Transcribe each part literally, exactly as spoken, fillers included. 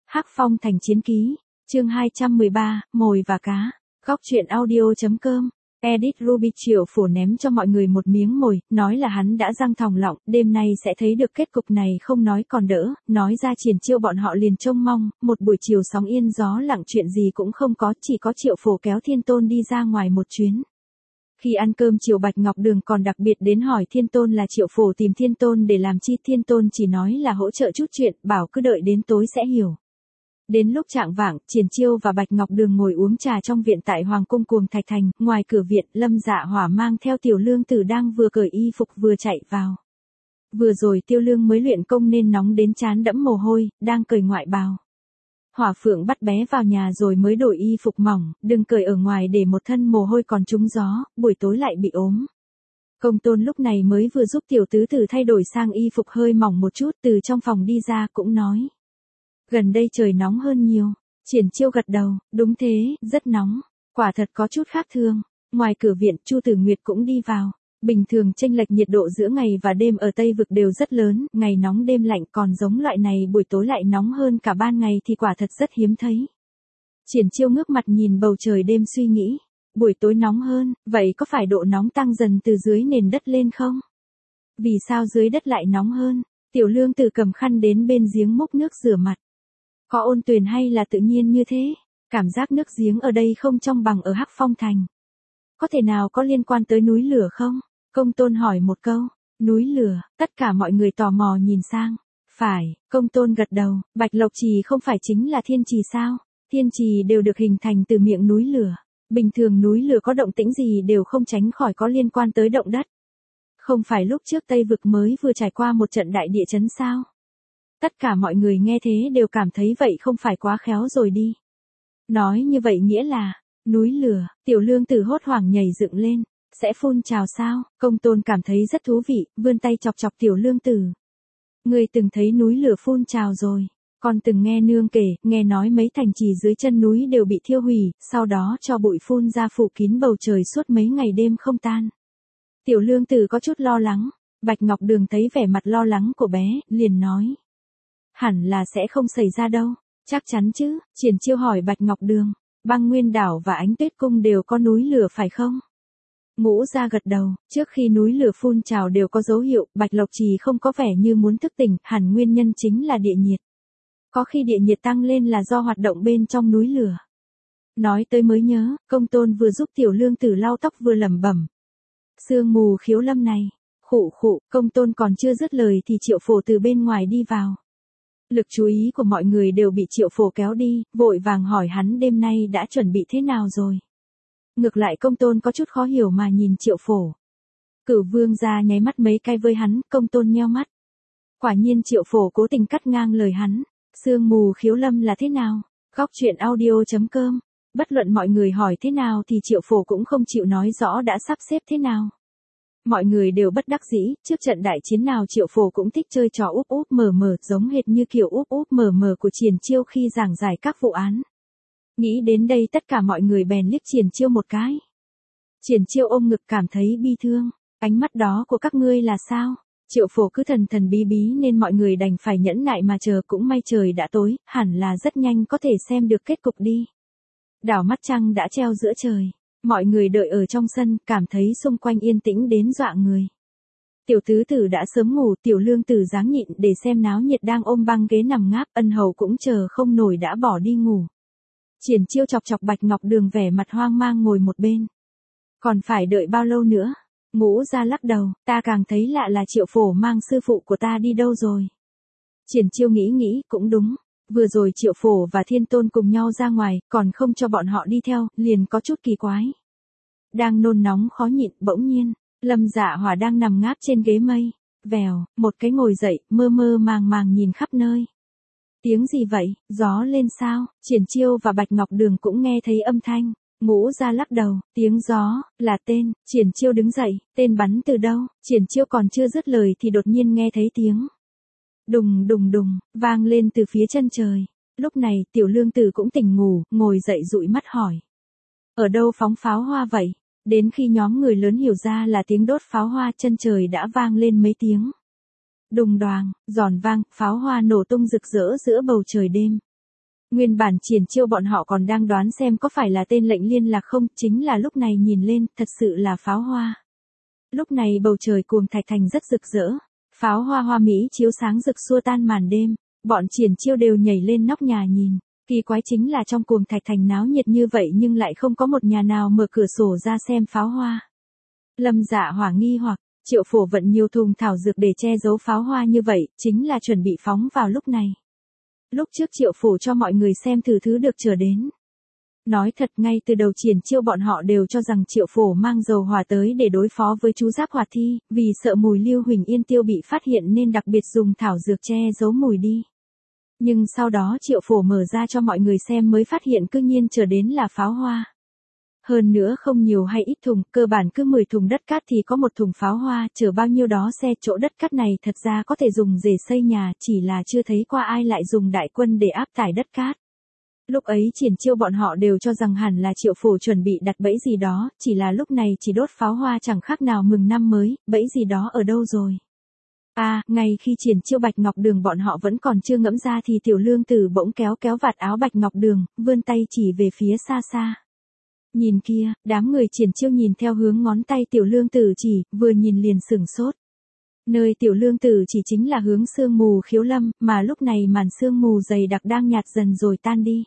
Hắc Phong Thành Chiến Ký, chương hai trăm mười ba, Mồi và Cá, góc truyện audio.com. Edit Ruby Triệu Phổ ném cho mọi người một miếng mồi, nói là hắn đã răng thòng lọng, đêm nay sẽ thấy được kết cục này không nói còn đỡ, nói ra Triển Chiêu bọn họ liền trông mong, một buổi chiều sóng yên gió lặng chuyện gì cũng không có, chỉ có Triệu Phổ kéo Thiên Tôn đi ra ngoài một chuyến. Khi ăn cơm chiều Bạch Ngọc Đường còn đặc biệt đến hỏi Thiên Tôn là Triệu Phổ tìm Thiên Tôn để làm chi, Thiên Tôn chỉ nói là hỗ trợ chút chuyện, bảo cứ đợi đến tối sẽ hiểu. Đến lúc chạng vạng, Triển Chiêu và Bạch Ngọc Đường ngồi uống trà trong viện tại Hoàng cung Cuồng Thạch Thành, ngoài cửa viện, Lâm Dạ Hỏa mang theo Tiểu Lương Tử đang vừa cởi y phục vừa chạy vào. Vừa rồi Tiêu Lương mới luyện công nên nóng đến trán đẫm mồ hôi, đang cởi ngoại bào. Hỏa Phượng bắt bé vào nhà rồi mới đổi y phục mỏng, đừng cởi ở ngoài để một thân mồ hôi còn trúng gió, buổi tối lại bị ốm. Công Tôn lúc này mới vừa giúp tiểu tứ tử thay đổi sang y phục hơi mỏng một chút, từ trong phòng đi ra cũng nói. Gần đây trời nóng hơn nhiều. Triển Chiêu gật đầu, đúng thế, rất nóng. Quả thật có chút khác thường. Ngoài cửa viện, Chu Tử Nguyệt cũng đi vào. Bình thường chênh lệch nhiệt độ giữa ngày và đêm ở Tây Vực đều rất lớn, ngày nóng đêm lạnh, còn giống loại này buổi tối lại nóng hơn cả ban ngày thì quả thật rất hiếm thấy. Triển Chiêu ngước mặt nhìn bầu trời đêm suy nghĩ. Buổi tối nóng hơn, vậy có phải độ nóng tăng dần từ dưới nền đất lên không? Vì sao dưới đất lại nóng hơn? Tiểu Lương Tử cầm khăn đến bên giếng múc nước rửa mặt. Có ôn tuyền hay là tự nhiên như thế? Cảm giác nước giếng ở đây không trong bằng ở Hắc Phong Thành. Có thể nào có liên quan tới núi lửa không? Công Tôn hỏi một câu. Núi lửa, tất cả mọi người tò mò nhìn sang. Phải, Công Tôn gật đầu, Bạch Lộc Trì không phải chính là thiên trì sao? Thiên trì đều được hình thành từ miệng núi lửa. Bình thường núi lửa có động tĩnh gì đều không tránh khỏi có liên quan tới động đất. Không phải lúc trước Tây Vực mới vừa trải qua một trận đại địa chấn sao? Tất cả mọi người nghe thế đều cảm thấy vậy không phải quá khéo rồi đi. Nói như vậy nghĩa là, núi lửa, Tiểu Lương Tử hốt hoảng nhảy dựng lên, sẽ phun trào sao? Công Tôn cảm thấy rất thú vị, vươn tay chọc chọc Tiểu Lương Tử. Ngươi từng thấy núi lửa phun trào rồi, còn từng nghe nương kể, nghe nói mấy thành trì dưới chân núi đều bị thiêu hủy, sau đó cho bụi phun ra phủ kín bầu trời suốt mấy ngày đêm không tan. Tiểu Lương Tử có chút lo lắng, Bạch Ngọc Đường thấy vẻ mặt lo lắng của bé, liền nói. Hẳn là sẽ không xảy ra đâu, chắc chắn chứ, Triển Chiêu hỏi Bạch Ngọc Đường, Băng Nguyên Đảo và Ánh Tuyết Cung đều có núi lửa phải không? Ngũ Gia gật đầu, trước khi núi lửa phun trào đều có dấu hiệu, Bạch Lộc Trì không có vẻ như muốn thức tỉnh, hẳn nguyên nhân chính là địa nhiệt. Có khi địa nhiệt tăng lên là do hoạt động bên trong núi lửa. Nói tới mới nhớ, Công Tôn vừa giúp Tiểu Lương Tử lau tóc vừa lẩm bẩm. Sương mù khiếu lâm này, khụ khụ, Công Tôn còn chưa dứt lời thì Triệu Phổ từ bên ngoài đi vào. Lực chú ý của mọi người đều bị Triệu Phổ kéo đi, vội vàng hỏi hắn đêm nay đã chuẩn bị thế nào rồi. Ngược lại Công Tôn có chút khó hiểu mà nhìn Triệu Phổ. Cửu Vương gia nháy mắt mấy cái với hắn, Công Tôn nheo mắt. Quả nhiên Triệu Phổ cố tình cắt ngang lời hắn. Sương mù khiếu lâm là thế nào? Góc truyện audio.com. Bất luận mọi người hỏi thế nào thì Triệu Phổ cũng không chịu nói rõ đã sắp xếp thế nào. Mọi người đều bất đắc dĩ, trước trận đại chiến nào Triệu Phổ cũng thích chơi trò úp úp mở mở, giống hệt như kiểu úp úp mở mở của Triển Chiêu khi giảng giải các vụ án. Nghĩ đến đây tất cả mọi người bèn liếc Triển Chiêu một cái. Triển Chiêu ôm ngực cảm thấy bi thương, ánh mắt đó của các ngươi là sao? Triệu Phổ cứ thần thần bí bí nên mọi người đành phải nhẫn nại mà chờ, cũng may trời đã tối, hẳn là rất nhanh có thể xem được kết cục đi. Đảo mắt trăng đã treo giữa trời. Mọi người đợi ở trong sân, cảm thấy xung quanh yên tĩnh đến dọa người. Tiểu tứ tử đã sớm ngủ, Tiểu Lương Tử dáng nhịn để xem náo nhiệt đang ôm băng ghế nằm ngáp, Ân Hầu cũng chờ không nổi đã bỏ đi ngủ. Triển Chiêu chọc chọc Bạch Ngọc Đường vẻ mặt hoang mang ngồi một bên. Còn phải đợi bao lâu nữa? Ngũ Gia lắc đầu, ta càng thấy lạ là Triệu Phổ mang sư phụ của ta đi đâu rồi? Triển Chiêu nghĩ nghĩ, cũng đúng. Vừa rồi Triệu Phổ và Thiên Tôn cùng nhau ra ngoài, còn không cho bọn họ đi theo, liền có chút kỳ quái. Đang nôn nóng khó nhịn, bỗng nhiên, Lâm Dạ Hỏa đang nằm ngáp trên ghế mây. Vèo, một cái ngồi dậy, mơ mơ màng màng nhìn khắp nơi. Tiếng gì vậy, gió lên sao? Triển Chiêu và Bạch Ngọc Đường cũng nghe thấy âm thanh. Ngũ Gia lắc đầu, tiếng gió, là tên. Triển Chiêu đứng dậy, tên bắn từ đâu? Triển Chiêu còn chưa dứt lời thì đột nhiên nghe thấy tiếng. Đùng đùng đùng, vang lên từ phía chân trời. Lúc này, Tiểu Lương Tử cũng tỉnh ngủ, ngồi dậy dụi mắt hỏi. Ở đâu phóng pháo hoa vậy? Đến khi nhóm người lớn hiểu ra là tiếng đốt pháo hoa, chân trời đã vang lên mấy tiếng. Đùng đoàng, giòn vang, pháo hoa nổ tung rực rỡ giữa bầu trời đêm. Nguyên bản Triển Chiêu bọn họ còn đang đoán xem có phải là tên lệnh liên lạc không, chính là lúc này nhìn lên, thật sự là pháo hoa. Lúc này bầu trời Cuồng Thạch Thành rất rực rỡ, pháo hoa hoa mỹ chiếu sáng rực xua tan màn đêm, bọn Triển Chiêu đều nhảy lên nóc nhà nhìn. Kỳ quái chính là trong Cuồng Thạch Thành náo nhiệt như vậy nhưng lại không có một nhà nào mở cửa sổ ra xem pháo hoa. Lâm Dạ Hỏa nghi hoặc, Triệu Phổ vận nhiều thùng thảo dược để che giấu pháo hoa như vậy, chính là chuẩn bị phóng vào lúc này. Lúc trước Triệu Phổ cho mọi người xem thử thứ được chờ đến. Nói thật ngay từ đầu Triển Chiêu bọn họ đều cho rằng Triệu Phổ mang dầu hỏa tới để đối phó với chú Giáp Hỏa Thi, vì sợ mùi Lưu Huỳnh Yên Tiêu bị phát hiện nên đặc biệt dùng thảo dược che giấu mùi đi. Nhưng sau đó Triệu Phổ mở ra cho mọi người xem mới phát hiện cư nhiên chờ đến là pháo hoa. Hơn nữa không nhiều hay ít thùng, cơ bản cứ mười thùng đất cát thì có một thùng pháo hoa, chở bao nhiêu đó xe. Chỗ đất cát này thật ra có thể dùng để xây nhà, chỉ là chưa thấy qua ai lại dùng đại quân để áp tải đất cát. Lúc ấy Triển Chiêu bọn họ đều cho rằng hẳn là Triệu Phổ chuẩn bị đặt bẫy gì đó, chỉ là lúc này chỉ đốt pháo hoa chẳng khác nào mừng năm mới, bẫy gì đó ở đâu rồi. À, ngay khi Triển Chiêu Bạch Ngọc Đường bọn họ vẫn còn chưa ngẫm ra thì Tiểu Lương Tử bỗng kéo kéo vạt áo Bạch Ngọc Đường, vươn tay chỉ về phía xa xa. Nhìn kia, đám người Triển Chiêu nhìn theo hướng ngón tay Tiểu Lương Tử chỉ, vừa nhìn liền sửng sốt. Nơi Tiểu Lương Tử chỉ chính là hướng sương mù Khiếu Lâm, mà lúc này màn sương mù dày đặc đang nhạt dần rồi tan đi.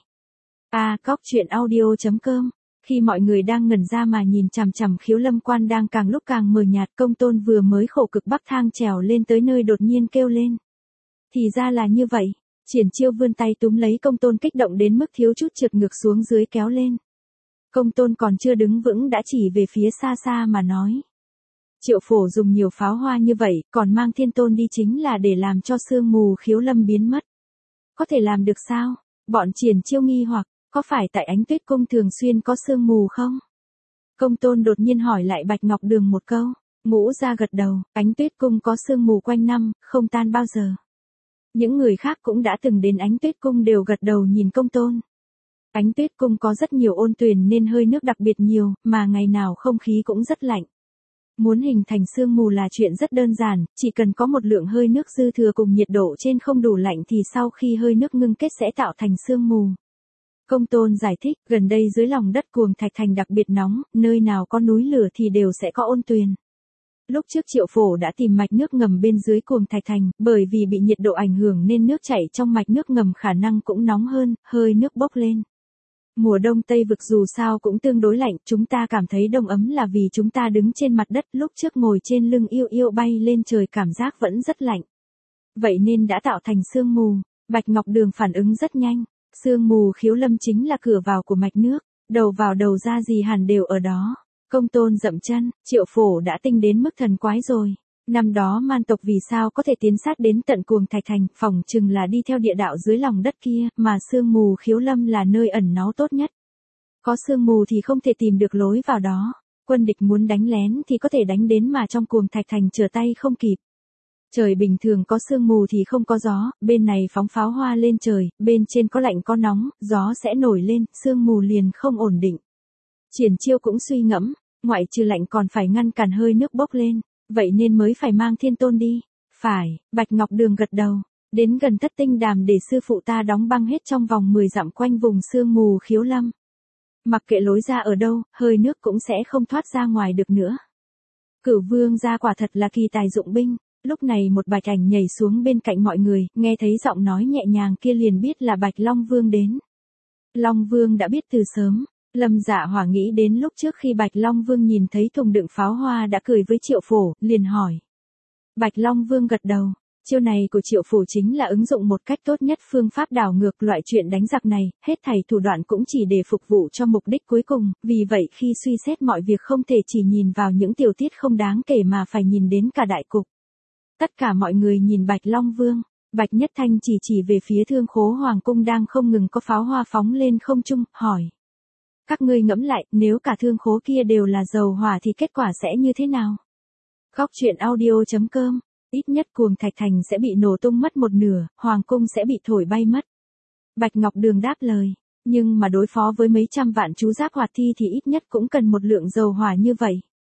À, cóc truyện audio chấm com. Khi mọi người đang ngẩn ra mà nhìn chằm chằm Khiếu Lâm quan đang càng lúc càng mờ nhạt, Công Tôn vừa mới khổ cực bắc thang trèo lên tới nơi đột nhiên kêu lên. Thì ra là như vậy, Triển Chiêu vươn tay túm lấy Công Tôn kích động đến mức thiếu chút trượt ngược xuống dưới kéo lên. Công Tôn còn chưa đứng vững đã chỉ về phía xa xa mà nói. Triệu Phổ dùng nhiều pháo hoa như vậy, còn mang Thiên Tôn đi chính là để làm cho sương mù Khiếu Lâm biến mất. Có thể làm được sao? Bọn Triển Chiêu nghi hoặc, có phải tại Ánh Tuyết Cung thường xuyên có sương mù không? Công Tôn đột nhiên hỏi lại Bạch Ngọc Đường một câu. Ngũ Gia gật đầu, Ánh Tuyết Cung có sương mù quanh năm, không tan bao giờ. Những người khác cũng đã từng đến Ánh Tuyết Cung đều gật đầu nhìn Công Tôn. Ánh Tuyết Cung có rất nhiều ôn tuyền nên hơi nước đặc biệt nhiều, mà ngày nào không khí cũng rất lạnh. Muốn hình thành sương mù là chuyện rất đơn giản, chỉ cần có một lượng hơi nước dư thừa cùng nhiệt độ trên không đủ lạnh thì sau khi hơi nước ngưng kết sẽ tạo thành sương mù. Công Tôn giải thích, gần đây dưới lòng đất Cuồng Thạch Thành đặc biệt nóng, nơi nào có núi lửa thì đều sẽ có ôn tuyền. Lúc trước Triệu Phổ đã tìm mạch nước ngầm bên dưới Cuồng Thạch Thành, bởi vì bị nhiệt độ ảnh hưởng nên nước chảy trong mạch nước ngầm khả năng cũng nóng hơn, hơi nước bốc lên. Mùa đông Tây Vực dù sao cũng tương đối lạnh, chúng ta cảm thấy đông ấm là vì chúng ta đứng trên mặt đất, lúc trước ngồi trên lưng yêu yêu bay lên trời cảm giác vẫn rất lạnh. Vậy nên đã tạo thành sương mù. Bạch Ngọc Đường phản ứng rất nhanh. Sương mù Khiếu Lâm chính là cửa vào của mạch nước, đầu vào đầu ra gì hẳn đều ở đó. Công Tôn dậm chân, Triệu Phổ đã tinh đến mức thần quái rồi. Năm đó man tộc vì sao có thể tiến sát đến tận Cuồng Thạch Thành, phỏng chừng là đi theo địa đạo dưới lòng đất kia, mà sương mù Khiếu Lâm là nơi ẩn náu tốt nhất. Có sương mù thì không thể tìm được lối vào đó. Quân địch muốn đánh lén thì có thể đánh đến mà trong Cuồng Thạch Thành trở tay không kịp. Trời bình thường có sương mù thì không có gió, bên này phóng pháo hoa lên trời, bên trên có lạnh có nóng, gió sẽ nổi lên, sương mù liền không ổn định. Triển Chiêu cũng suy ngẫm, ngoại trừ lạnh còn phải ngăn cản hơi nước bốc lên, vậy nên mới phải mang Thiên Tôn đi. Phải, Bạch Ngọc Đường gật đầu, đến gần Thất Tinh Đàm để sư phụ ta đóng băng hết trong vòng mười dặm quanh vùng sương mù Khiếu Lâm. Mặc kệ lối ra ở đâu, hơi nước cũng sẽ không thoát ra ngoài được nữa. Cửu Vương gia quả thật là kỳ tài dụng binh. Lúc này một bạch ảnh nhảy xuống bên cạnh mọi người, nghe thấy giọng nói nhẹ nhàng kia liền biết là Bạch Long Vương đến. Long Vương đã biết từ sớm. Lâm Dạ Hỏa nghĩ đến lúc trước khi Bạch Long Vương nhìn thấy thùng đựng pháo hoa đã cười với Triệu Phổ, liền hỏi. Bạch Long Vương gật đầu. Chiêu này của Triệu Phổ chính là ứng dụng một cách tốt nhất phương pháp đảo ngược loại chuyện đánh giặc này, hết thảy thủ đoạn cũng chỉ để phục vụ cho mục đích cuối cùng, vì vậy khi suy xét mọi việc không thể chỉ nhìn vào những tiểu tiết không đáng kể mà phải nhìn đến cả đại cục. Tất cả mọi người nhìn Bạch Long Vương, Bạch Nhất Thanh chỉ chỉ về phía Thương Khố Hoàng Cung đang không ngừng có pháo hoa phóng lên không trung, hỏi. Các ngươi ngẫm lại, nếu cả thương khố kia đều là dầu hỏa thì kết quả sẽ như thế nào? Góc truyện audio chấm com, ít nhất Cuồng Thạch Thành sẽ bị nổ tung mất một nửa, Hoàng Cung sẽ bị thổi bay mất. Bạch Ngọc Đường đáp lời, nhưng mà đối phó với mấy trăm vạn chú Giáp Hỏa Thi thì ít nhất cũng cần một lượng dầu hỏa như vậy.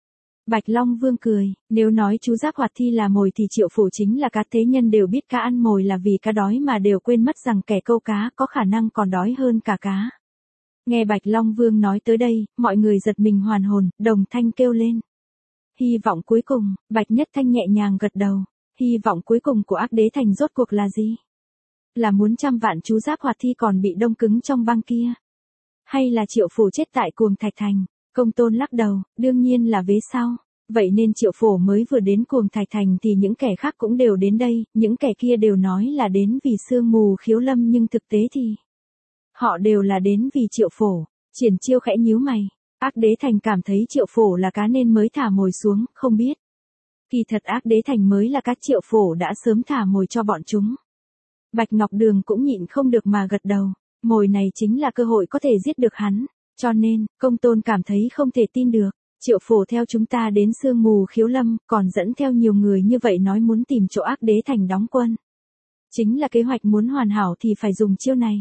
Bạch Long Vương cười, nếu nói chú Giáp Hoạt Thi là mồi thì Triệu Phổ chính là cá, thế nhân đều biết cá ăn mồi là vì cá đói mà đều quên mất rằng kẻ câu cá có khả năng còn đói hơn cả cá. Nghe Bạch Long Vương nói tới đây, mọi người giật mình hoàn hồn, đồng thanh kêu lên. Hy vọng cuối cùng, Bạch Nhất Thanh nhẹ nhàng gật đầu, hy vọng cuối cùng của Ác Đế Thành rốt cuộc là gì? Là muốn trăm vạn chú Giáp Hoạt Thi còn bị đông cứng trong băng kia? Hay là Triệu Phổ chết tại Cuồng Thạch Thành? Công Tôn lắc đầu, đương nhiên là vế sau. Vậy nên Triệu Phổ mới vừa đến Cuồng Thạch Thành thì những kẻ khác cũng đều đến đây, những kẻ kia đều nói là đến vì sương mù khiếu lâm nhưng thực tế thì họ đều là đến vì Triệu Phổ. Triển Chiêu khẽ nhíu mày, Ác Đế Thành cảm thấy Triệu Phổ là cá nên mới thả mồi xuống, không biết. Kỳ thật Ác Đế Thành mới là cá, Triệu Phổ đã sớm thả mồi cho bọn chúng. Bạch Ngọc Đường cũng nhịn không được mà gật đầu, mồi này chính là cơ hội có thể giết được hắn, cho nên, Công Tôn cảm thấy không thể tin được. Triệu Phổ theo chúng ta đến sương mù khiếu lâm, còn dẫn theo nhiều người như vậy nói muốn tìm chỗ Ác Đế Thành đóng quân. Chính là kế hoạch muốn hoàn hảo thì phải dùng chiêu này.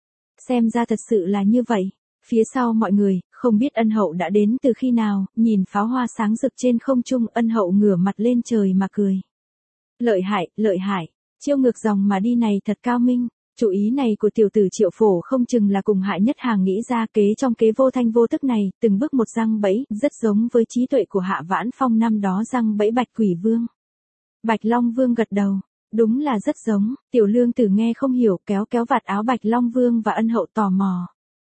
Xem ra thật sự là như vậy. Phía sau mọi người, không biết Ân Hậu đã đến từ khi nào, nhìn pháo hoa sáng rực trên không trung, Ân Hậu ngửa mặt lên trời mà cười. Lợi hại, lợi hại, chiêu ngược dòng mà đi này thật cao minh. Chủ ý này của tiểu tử Triệu Phổ không chừng là cùng Hạ Nhất Hàng nghĩ ra, kế trong kế vô thanh vô tức này, từng bước một răng bẫy, rất giống với trí tuệ của Hạ Vãn Phong năm đó răng bẫy Bạch Quỷ Vương. Bạch Long Vương gật đầu, đúng là rất giống. Tiểu Lương Tử nghe không hiểu, kéo kéo vạt áo Bạch Long Vương và Ân Hậu tò mò.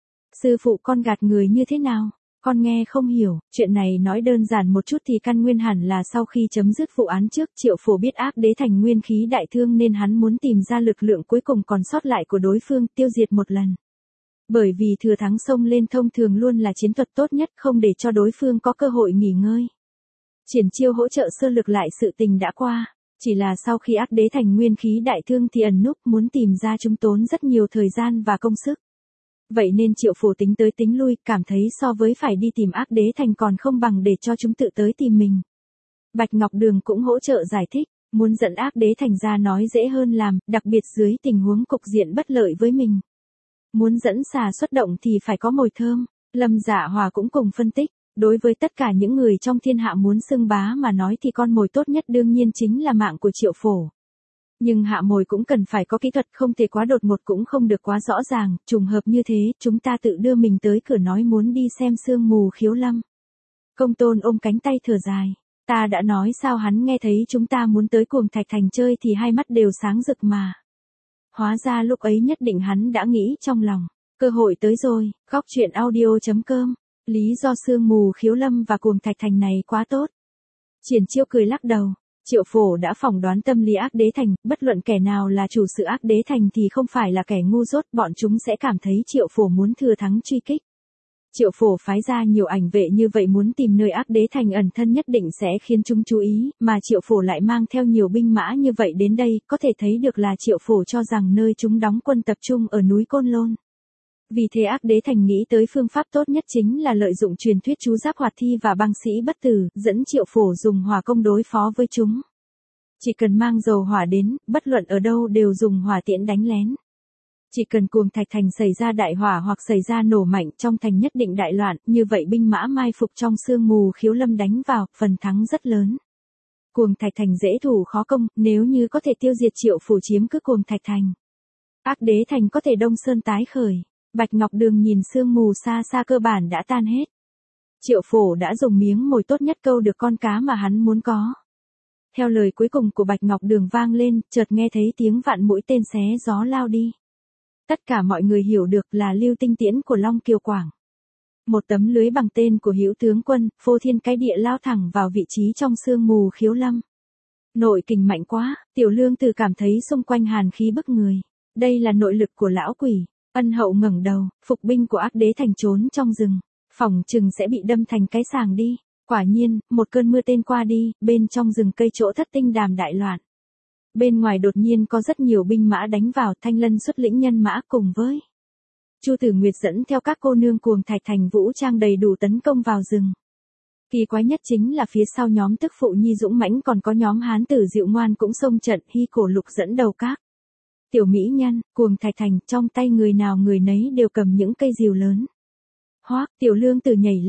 Sư phụ con gạt người như thế nào? Con nghe không hiểu, chuyện này nói đơn giản một chút thì căn nguyên hẳn là sau khi chấm dứt vụ án trước, Triệu Phổ biết Ác Đế Thành nguyên khí đại thương nên hắn muốn tìm ra lực lượng cuối cùng còn sót lại của đối phương, tiêu diệt một lần. Bởi vì thừa thắng xông lên thông thường luôn là chiến thuật tốt nhất, không để cho đối phương có cơ hội nghỉ ngơi. Triển Chiêu hỗ trợ sơ lược lại sự tình đã qua, chỉ là sau khi Ác Đế Thành nguyên khí đại thương thì ẩn núp, muốn tìm ra chúng tốn rất nhiều thời gian và công sức. Vậy nên Triệu Phổ tính tới tính lui, cảm thấy so với phải đi tìm Ác Đế Thành còn không bằng để cho chúng tự tới tìm mình. Bạch Ngọc Đường cũng hỗ trợ giải thích, muốn dẫn Ác Đế Thành ra nói dễ hơn làm, đặc biệt dưới tình huống cục diện bất lợi với mình. Muốn dẫn xà xuất động thì phải có mồi thơm. Lâm Dạ Hòa cũng cùng phân tích, đối với tất cả những người trong thiên hạ muốn xưng bá mà nói thì con mồi tốt nhất đương nhiên chính là mạng của Triệu Phổ. Nhưng hạ mồi cũng cần phải có kỹ thuật, không thể quá đột ngột cũng không được quá rõ ràng, trùng hợp như thế, chúng ta tự đưa mình tới cửa nói muốn đi xem sương mù khiếu lâm. Công Tôn ôm cánh tay thở dài, ta đã nói sao, hắn nghe thấy chúng ta muốn tới Cuồng Thạch Thành chơi thì hai mắt đều sáng rực mà. Hóa ra lúc ấy nhất định hắn đã nghĩ trong lòng, cơ hội tới rồi. Góc truyện audio chấm com, lý do sương mù khiếu lâm và Cuồng Thạch Thành này quá tốt. Triển Chiêu cười lắc đầu. Triệu Phổ đã phỏng đoán tâm lý Ác Đế Thành, bất luận kẻ nào là chủ sự Ác Đế Thành thì không phải là kẻ ngu dốt, bọn chúng sẽ cảm thấy Triệu Phổ muốn thừa thắng truy kích. Triệu Phổ phái ra nhiều ảnh vệ như vậy muốn tìm nơi Ác Đế Thành ẩn thân nhất định sẽ khiến chúng chú ý, mà Triệu Phổ lại mang theo nhiều binh mã như vậy đến đây, có thể thấy được là Triệu Phổ cho rằng nơi chúng đóng quân tập trung ở núi Côn Lôn. Vì thế Ác Đế Thành nghĩ tới phương pháp tốt nhất chính là lợi dụng truyền thuyết chú Giáp Hoạt Thi và băng sĩ bất tử, dẫn Triệu Phổ dùng hỏa công đối phó với chúng. Chỉ cần mang dầu hỏa đến, bất luận ở đâu đều dùng hỏa tiễn đánh lén. Chỉ cần Cuồng Thạch Thành xảy ra đại hỏa hoặc xảy ra nổ mạnh, trong thành nhất định đại loạn, như vậy binh mã mai phục trong sương mù khiếu lâm đánh vào, phần thắng rất lớn. Cuồng Thạch Thành dễ thủ khó công, nếu như có thể tiêu diệt Triệu Phổ chiếm cứ Cuồng Thạch Thành, Ác Đế Thành có thể đông sơn tái khởi. Bạch Ngọc Đường nhìn sương mù xa xa cơ bản đã tan hết. Triệu Phổ đã dùng miếng mồi tốt nhất câu được con cá mà hắn muốn có. Theo lời cuối cùng của Bạch Ngọc Đường vang lên, chợt nghe thấy tiếng vạn mũi tên xé gió lao đi. Tất cả mọi người hiểu được là lưu tinh tiễn của Long Kiều Quảng. Một tấm lưới bằng tên của Hữu tướng quân, phô thiên cái địa lao thẳng vào vị trí trong sương mù khiếu lâm. Nội kình mạnh quá, Tiểu Lương Tử cảm thấy xung quanh hàn khí bức người. Đây là nội lực của lão quỷ. Ân Hậu ngẩng đầu, phục binh của Ác Đế Thành trốn trong rừng, phỏng chừng sẽ bị đâm thành cái sàng đi. Quả nhiên, một cơn mưa tên qua đi, bên trong rừng cây chỗ thất tinh đàm đại loạn. Bên ngoài đột nhiên có rất nhiều binh mã đánh vào, Thanh Lân xuất lĩnh nhân mã cùng với Chu Tử Nguyệt dẫn theo các cô nương Cuồng Thạch Thành vũ trang đầy đủ tấn công vào rừng. Kỳ quái nhất chính là phía sau nhóm tức phụ nhi dũng mãnh còn có nhóm hán tử dịu ngoan cũng xông trận, Hy Cổ Lục dẫn đầu các tiểu mỹ nhân, Cuồng Thạch Thành, trong tay người nào người nấy đều cầm những cây rìu lớn. Hoác, Tiểu Lương Tử nhảy lên,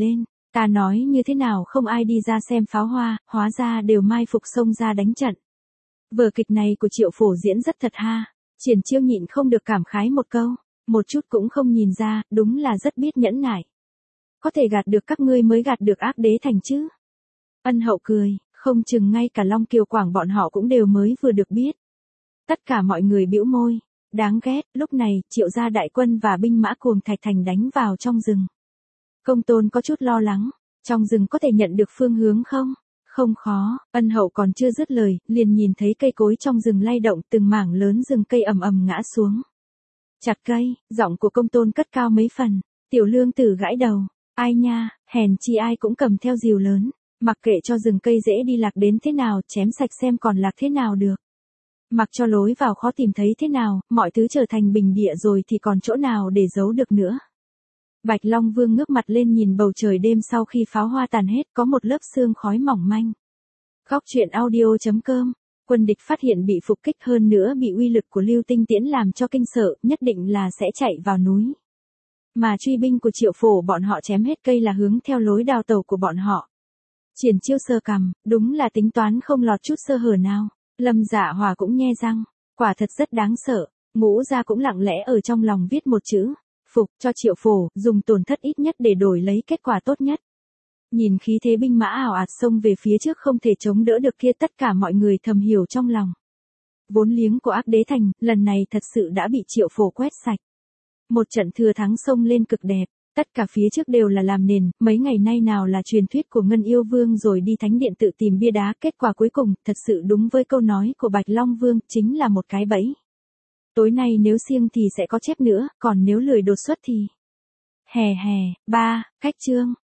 Ta nói như thế nào không ai đi ra xem pháo hoa, hóa ra đều mai phục xông ra đánh trận. Vở kịch này của Triệu Phổ diễn rất thật ha. Triển Chiêu nhịn không được cảm khái một câu, một chút cũng không nhìn ra, đúng là rất biết nhẫn nại. Có thể gạt được các ngươi mới gạt được ác đế thành chứ. Ân Hậu cười, không chừng ngay cả Long Kiều Quảng bọn họ cũng đều mới vừa được biết. Tất cả mọi người bĩu môi, đáng ghét, lúc này, Triệu gia đại quân và binh mã cuồng thạch thành đánh vào trong rừng. Công Tôn có chút lo lắng, trong rừng có thể nhận được phương hướng không? Không khó, Ân Hậu còn chưa dứt lời, liền nhìn thấy cây cối trong rừng lay động, từng mảng lớn rừng cây ầm ầm ngã xuống. Chặt cây, giọng của Công Tôn cất cao mấy phần, Tiểu Lương Tử gãi đầu, ai nha, hèn chi ai cũng cầm theo rìu lớn, mặc kệ cho rừng cây dễ đi lạc đến thế nào, chém sạch xem còn lạc thế nào được. Mặc cho lối vào khó tìm thấy thế nào, mọi thứ trở thành bình địa rồi thì còn chỗ nào để giấu được nữa. Bạch Long Vương ngước mặt lên nhìn bầu trời đêm sau khi pháo hoa tàn hết, có một lớp sương khói mỏng manh. Góc truyện audio chấm com, quân địch phát hiện bị phục kích, hơn nữa bị uy lực của Lưu Tinh Tiễn làm cho kinh sợ, nhất định là sẽ chạy vào núi. Mà truy binh của Triệu Phổ bọn họ chém hết cây là hướng theo lối đào tẩu của bọn họ. Triển Chiêu sơ cằm, đúng là tính toán không lọt chút sơ hở nào. Lâm Dạ Hòa cũng nhe răng, quả thật rất đáng sợ. Ngũ Gia cũng lặng lẽ ở trong lòng viết một chữ, phục, cho Triệu Phổ, dùng tổn thất ít nhất để đổi lấy kết quả tốt nhất. Nhìn khí thế binh mã ảo ạt xông về phía trước không thể chống đỡ được kia, tất cả mọi người thầm hiểu trong lòng. Vốn liếng của ác đế thành, lần này thật sự đã bị Triệu Phổ quét sạch. Một trận thừa thắng xông lên cực đẹp, tất cả phía trước đều là làm nền, mấy ngày nay nào là truyền thuyết của Ngân Yêu Vương rồi đi thánh điện tự tìm bia đá, kết quả cuối cùng, thật sự đúng với câu nói của Bạch Long Vương, chính là một cái bẫy. Tối nay nếu siêng thì sẽ có chép nữa, còn nếu lười đột xuất thì... Hè hè, ba, cách chương.